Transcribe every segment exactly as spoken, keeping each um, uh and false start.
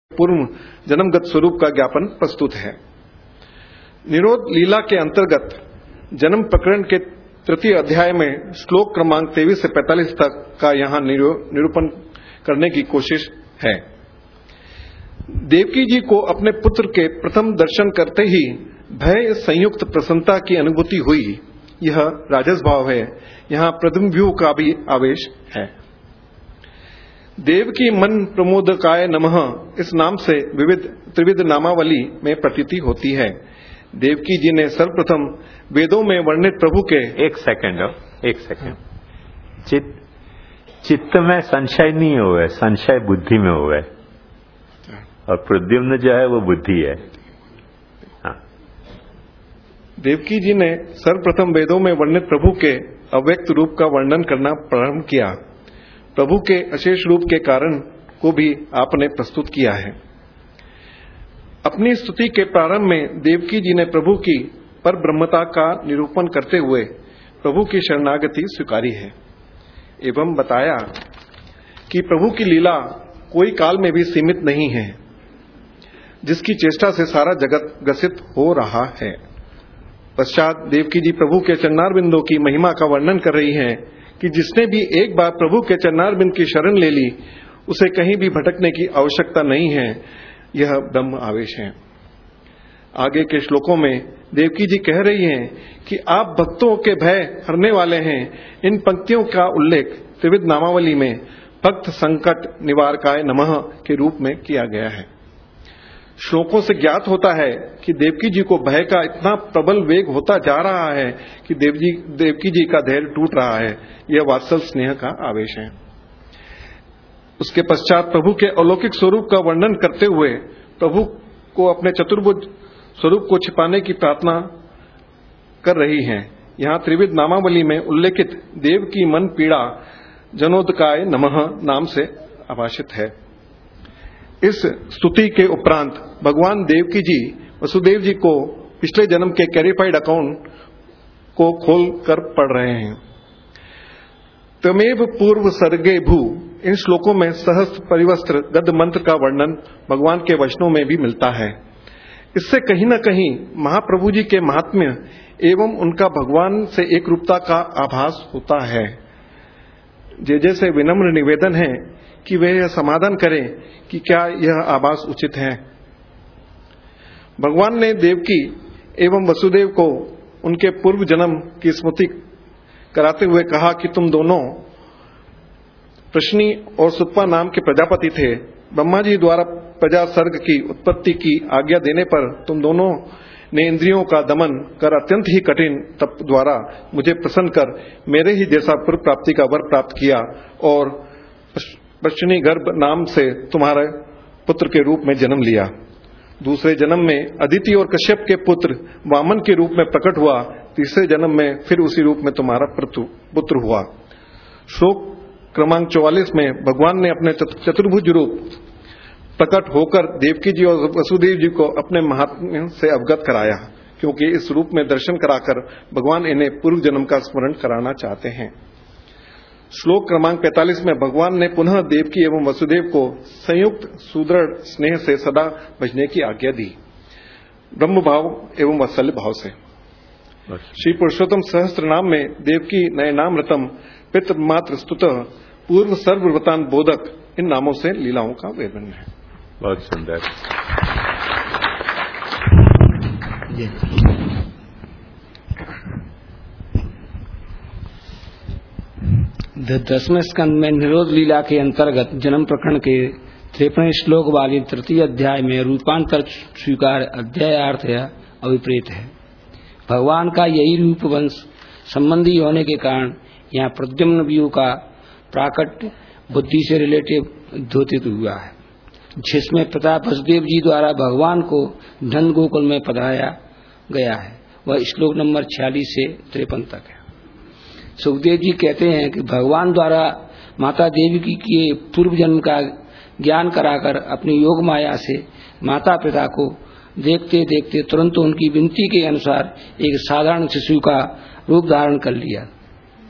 पूर्व जन्मगत स्वरूप का ज्ञापन प्रस्तुत है। निरोध लीला के अंतर्गत जन्म प्रकरण के तृतीय अध्याय में श्लोक क्रमांक तेईस से पैंतालीस तक का यहाँ निरूपण करने की कोशिश है। देवकी जी को अपने पुत्र के प्रथम दर्शन करते ही भय संयुक्त प्रसन्नता की अनुभूति हुई। यह राजस भाव है। यहाँ प्रद्युम्न का भी आवेश है। देव की मन प्रमोदकाय नमः इस नाम से विविध त्रिविध नामावली में प्रतीति होती है। देवकी जी ने सर्वप्रथम वेदों में वर्णित प्रभु के एक सेकंड एक सेकंड चित्त चित्त में संशय नहीं हुए, संशय बुद्धि में हुए, और प्रद्युम्न जो है वो बुद्धि है। हाँ। देवकी जी ने सर्वप्रथम वेदों में वर्णित प्रभु के अव्यक्त रूप का वर्णन करना प्रारंभ किया। प्रभु के अशेष रूप के कारण को भी आपने प्रस्तुत किया है। अपनी स्तुति के प्रारंभ में देवकी जी ने प्रभु की पर ब्रह्मता का निरूपण करते हुए प्रभु की शरणागति स्वीकारी है एवं बताया कि प्रभु की लीला कोई काल में भी सीमित नहीं है, जिसकी चेष्टा से सारा जगत ग्रसित हो रहा है। पश्चात देवकी जी प्रभु के चरणारविंदों की महिमा का वर्णन कर रही हैं कि जिसने भी एक बार प्रभु के चरणारविंद की शरण ले ली, उसे कहीं भी भटकने की आवश्यकता नहीं है। यह ब्रह्म आवेश है। आगे के श्लोकों में देवकी जी कह रही हैं कि आप भक्तों के भय हरने वाले हैं। इन पंक्तियों का उल्लेख त्रिविध नामावली में भक्त संकट निवारकाय नमः के रूप में किया गया है। श्लोकों से ज्ञात होता है कि देवकी जी को भय का इतना प्रबल वेग होता जा रहा है कि देवजी देवकी जी का धैर्य टूट रहा है। यह वात्सल स्नेह का आवेश है। उसके पश्चात प्रभु के अलौकिक स्वरूप का वर्णन करते हुए प्रभु को अपने चतुर्भुज स्वरूप को छिपाने की प्रार्थना कर रही हैं। यहाँ त्रिविध नामावली में उल्लेखित देव की मन पीड़ा जनोदकाय नमः नाम से आभाषित है। इस स्तुति के उपरांत भगवान देवकी जी वसुदेव जी को पिछले जन्म के कैरिफाइड अकाउंट को खोल कर पढ़ रहे हैं। तमेव पूर्व सर्गे भू इन श्लोकों में सहस्त्र परिवस्त्र गद्य मंत्र का वर्णन भगवान के वचनों में भी मिलता है। इससे कहीं न कहीं महाप्रभु जी के महात्म्य एवं उनका भगवान से एक रूपता का आभास होता है। जे जैसे विनम्र निवेदन है कि वे यह समाधान करें कि क्या यह आभास उचित है। भगवान ने देवकी एवं वसुदेव को उनके पूर्व जन्म की स्मृति कराते हुए कहा कि तुम दोनों प्रश्नी और सुप्पा नाम के प्रजापति थे। ब्रह्मा जी द्वारा प्रजा सर्ग की उत्पत्ति की आज्ञा देने पर तुम दोनों ने इंद्रियों का दमन कर अत्यंत ही कठिन तप द्वारा मुझे प्रसन्न कर मेरे ही जैसा पुत्र प्राप्ति का वर प्राप्त किया और पश्चिमी गर्भ नाम से तुम्हारे पुत्र के रूप में जन्म लिया। दूसरे जन्म में अदिति और कश्यप के पुत्र वामन के रूप में प्रकट हुआ। तीसरे जन्म में फिर उसी रूप में तुम्हारा पुत्र हुआ। श्लोक क्रमांक चौवालीस में भगवान ने अपने चतुर्भुज रूप प्रकट होकर देवकी जी और वसुदेव जी को अपने महात्म्य से अवगत कराया, क्योंकि इस रूप में दर्शन कराकर भगवान इन्हें पूर्व जन्म का स्मरण कराना चाहते हैं। श्लोक क्रमांक पैंतालीस में भगवान ने पुनः देवकी एवं वसुदेव को संयुक्त सुदृढ़ स्नेह से सदा भजने की आज्ञा दी, ब्रह्म भाव एवं वात्सल्य भाव से। श्री पुरुषोत्तम सहस्त्र नाम में देवकी नए नाम रतम पितृमात्र स्तुत पूर्व सर्वव्रतान बोधक इन नामों से लीलाओं का वर्णन है। बहुत सुंदर। दसवें स्कंद में निरोध लीला के अंतर्गत जन्म प्रकरण के तिरपन श्लोक वाली तृतीय अध्याय में रूपांतर स्वीकार अध्यायार्थ या अभिप्रेत है। भगवान का यही रूप वंश संबंधी होने के कारण यहाँ प्रद्युम्न व्यू का प्राकट्य बुद्धि से रिलेटिव द्योतित हुआ है, जिसमें प्रताप वसुदेव जी द्वारा भगवान को नंद गोकुल में पधाया गया है। वह श्लोक नंबर छियालीस से तिरपन तक है। सुखदेव जी कहते हैं कि भगवान द्वारा माता देवी के पूर्व जन्म का ज्ञान कराकर अपनी योग माया से माता पिता को देखते देखते तुरंत उनकी विनती के अनुसार एक साधारण शिशु का रूप धारण कर लिया।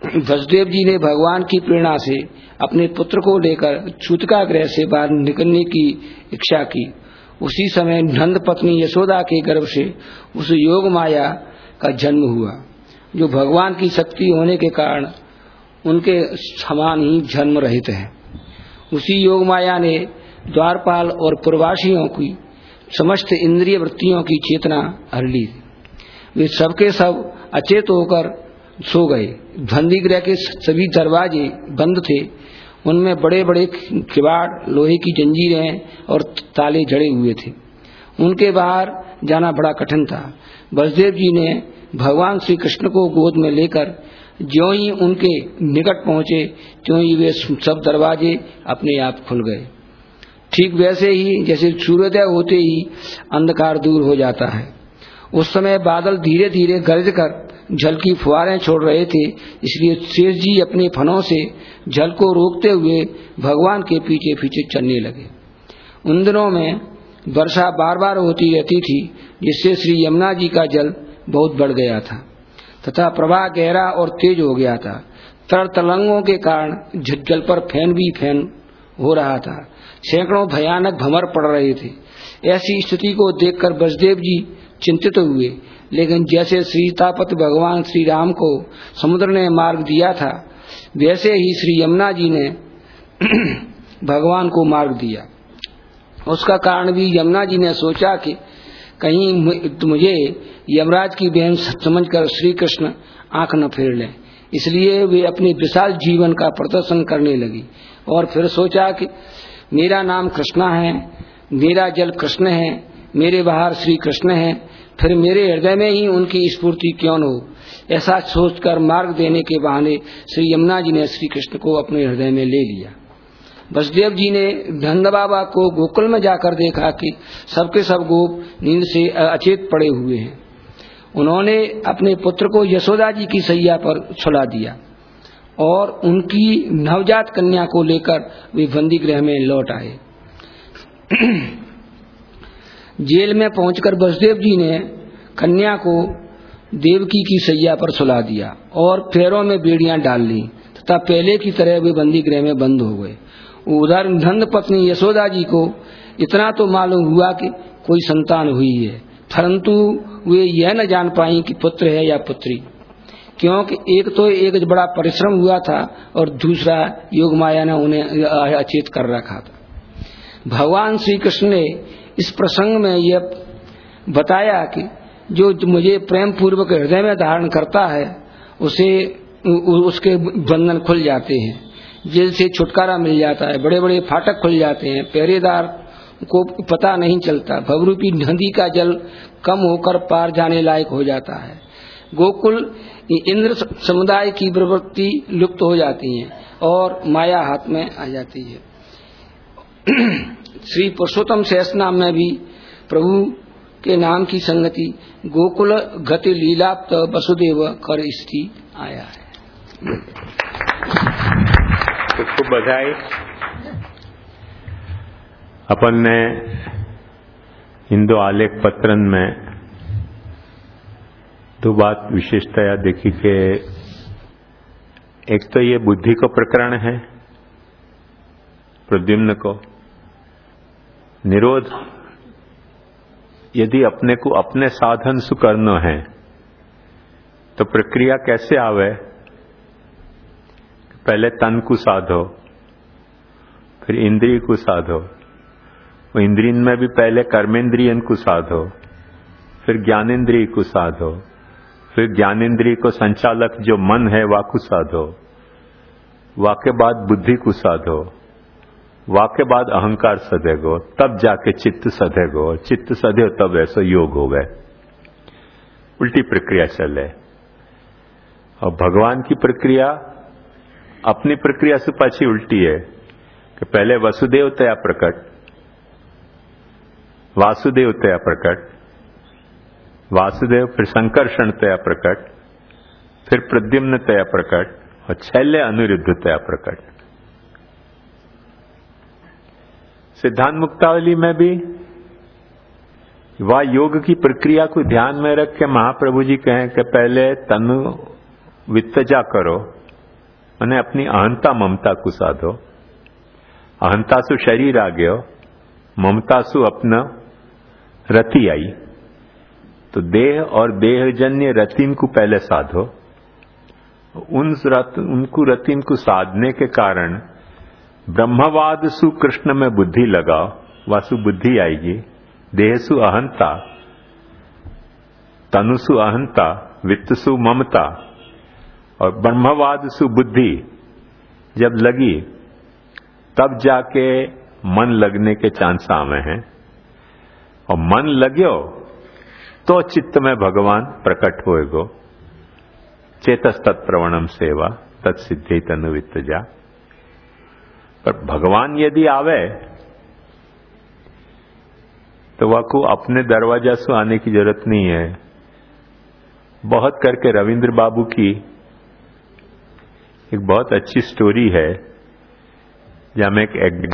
वसुदेव जी ने भगवान की प्रेरणा से अपने पुत्र को लेकर सूतिका गृह से बाहर निकलने की इच्छा की। उसी समय नंद पत्नी यशोदा के गर्भ से उस योग माया का जन्म हुआ, जो भगवान की शक्ति होने के कारण उनके समान ही जन्म रहित है। उसी योग माया ने द्वारपाल और प्रवासियों की समस्त इंद्रिय वृत्तियों की चेतना हर ली। वे सबके सब अचेत होकर सो गए। बंदी गृह के सभी दरवाजे बंद थे, उनमें बड़े बड़े किवाड़, लोहे की जंजीरें और ताले जड़े हुए थे। उनके बाहर जाना बड़ा कठिन था। वसुदेव जी ने भगवान श्री कृष्ण को गोद में लेकर ज्यों ही उनके निकट पहुंचे, त्यों ही वे सब दरवाजे अपने आप खुल गए। ठीक वैसे ही जैसे सूर्योदय होते ही अंधकार दूर हो जाता है। उस समय बादल धीरे धीरे गरज कर जल की फुहारें छोड़ रहे थे, इसलिए शेष जी अपने फनों से जल को रोकते हुए भगवान के पीछे पीछे चलने लगे। उन दिनों में वर्षा बार बार होती रहती थी, जिससे श्री यमुना जी का जल बहुत बढ़ गया था तथा प्रवाह गहरा और तेज हो गया था। तर तरंगों के कारण जल पर फैन भी फैन हो रहा था। सैकड़ों भयानक भंवर पड़ रहे थे। ऐसी स्थिति को देखकर वसुदेव जी चिंतित हुए, लेकिन जैसे सीतापति भगवान श्री राम को समुद्र ने मार्ग दिया था, वैसे ही श्री यमुना जी ने भगवान को मार्ग दिया। उसका कारण भी यमुना जी ने सोचा कि कहीं मुझे यमराज की बहन समझकर श्री कृष्ण आंख न फेर लें, इसलिए वे अपने विशाल जीवन का प्रदर्शन करने लगी। और फिर सोचा कि मेरा नाम कृष्णा है, मेरा जल कृष्ण है, मेरे बाहर श्री कृष्ण है, फिर मेरे हृदय में ही उनकी स्फूर्ति क्यों न हो। ऐसा सोचकर मार्ग देने के बहाने श्री यमुना जी ने श्री कृष्ण को अपने हृदय में ले लिया। वसुदेव जी ने नंद बाबा को गोकुल में जाकर देखा कि सबके सब गोप नींद से अचेत पड़े हुए हैं। उन्होंने अपने पुत्र को यशोदा जी की सैया पर सुला दिया और उनकी नवजात कन्या को लेकर वे बंदी गृह में लौट आए। जेल में पहुंचकर वसुदेव जी ने कन्या को देवकी की सैया पर सुला दिया और पैरों में बेड़ियां डाल ली तथा पहले की तरह वे बंदी गृह में बंद हो गए। उधर नंद पत्नी यशोदा जी को इतना तो मालूम हुआ कि कोई संतान हुई है, परंतु वे यह न जान पाई कि पुत्र है या पुत्री, क्योंकि एक तो एक बड़ा परिश्रम हुआ था और दूसरा योग माया ने उन्हें अचेत कर रखा था। भगवान श्री कृष्ण ने इस प्रसंग में यह बताया कि जो मुझे प्रेम पूर्वक हृदय में धारण करता है, उसे उसके बंधन खुल जाते हैं, जेल से छुटकारा मिल जाता है, बड़े बड़े फाटक खुल जाते हैं, पहरेदार को पता नहीं चलता, भवरूपी नदी का जल कम होकर पार जाने लायक हो जाता है, गोकुल इंद्र समुदाय की प्रवृत्ति लुप्त हो जाती है और माया हाथ में आ जाती है। श्री पुरुषोत्तम सहस्रनाम में भी प्रभु के नाम की संगति गोकुल गति लीलाप्त वसुदेव कर स्थिति आया है। खूब बधाई। अपन ने हिंदू आलेख पत्रन में दो बात विशेषतया देखी कि एक तो ये बुद्धि को प्रकरण है, प्रद्युम्न को निरोध यदि अपने को अपने साधन सु करनो है तो प्रक्रिया कैसे आवे? पहले तन को साधो, फिर इंद्रिय को साधो, वो इंद्रियन में भी पहले कर्मेंद्रियन को साधो, फिर ज्ञानेन्द्रिय को साधो, फिर ज्ञानेन्द्रिय को संचालक जो मन है वा को साधो, वाके बाद बुद्धि को साधो, वाके बाद अहंकार सधेगो, तब जाके चित्त सधेगो, चित्त सधे तब ऐसा योग हो गए। उल्टी प्रक्रिया चले। और भगवान की प्रक्रिया अपनी प्रक्रिया से पाछी उल्टी है कि पहले वसुदेव तया प्रकट, वासुदेव तया प्रकट, वासुदेव फिर संकर्षण तया प्रकट, फिर प्रद्युम्न तया प्रकट और छैले अनिरुद्ध तया प्रकट। सिद्धांत मुक्तावली में भी वह योग की प्रक्रिया को ध्यान में रख के महाप्रभु जी कहें कि पहले तनु वित्तजा करो, અને अपनी अहंता ममता को साधो। अहंता सु शरीर आ गयो, ममता सु अपना रति आई, तो देह और देहजन्य रतिन को पहले साधो। उन रत, उनको रतिन को साधने के कारण ब्रह्मवाद सु कृष्ण में बुद्धि लगाओ, वासु बुद्धि आएगी। देहसु अहंता, तनुसु अहंता, वित्तसु ममता, और ब्रह्मवाद सु बुद्धि जब लगी तब जाके मन लगने के चांस आवे हैं। और मन लग्यो तो चित्त में भगवान प्रकट होएगो। चेतस तत्प्रवणम सेवा तत्सिद्धि तनु वित्तजा। पर भगवान यदि आवे तो वह को अपने दरवाजा से आने की जरूरत नहीं है। बहुत करके रविंद्र बाबू की एक बहुत अच्छी स्टोरी है, जहां में एक